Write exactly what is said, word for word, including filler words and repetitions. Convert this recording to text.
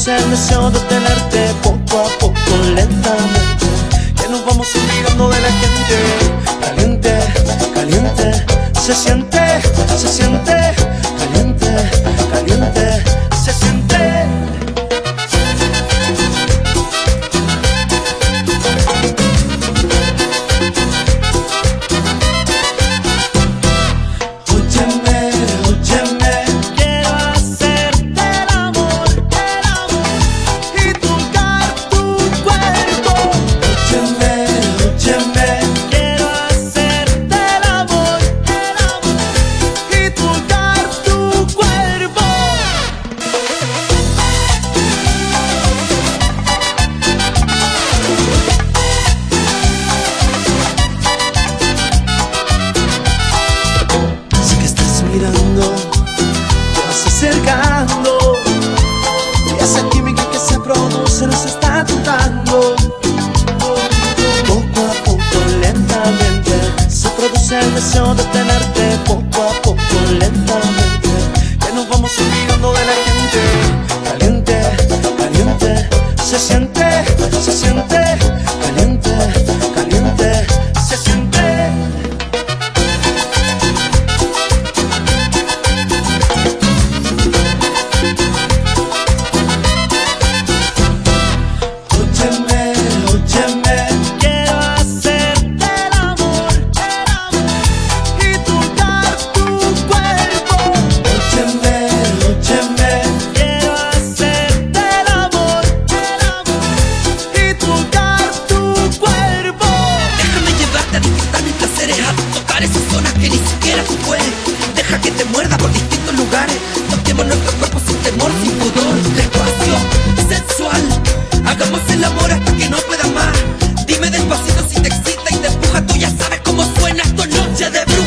produce el deseo de tenerte poco a poco, lentamente, que nos vamos olvidando de la gente. Caliente, caliente, se siente, se siente, caliente, caliente, se siente. Mirando, te vas acercando, y esa química que se produce nos está tocando. Poco a poco, lentamente, se produce el deseo de tenerte. Poco a poco, lentamente, que nos vamos olvidando de la gente. Caliente, caliente, se siente, se siente, caliente, caliente, se siente. Que ni siquiera tú puedes. Deja que te muerda por distintos lugares. Toquemos nuestros cuerpos sin temor, sin pudor. Despacio, sensual. Hagamos el amor hasta que no pueda más. Dime despacito si te excita y te empuja. Tú ya sabes cómo suena esta noche de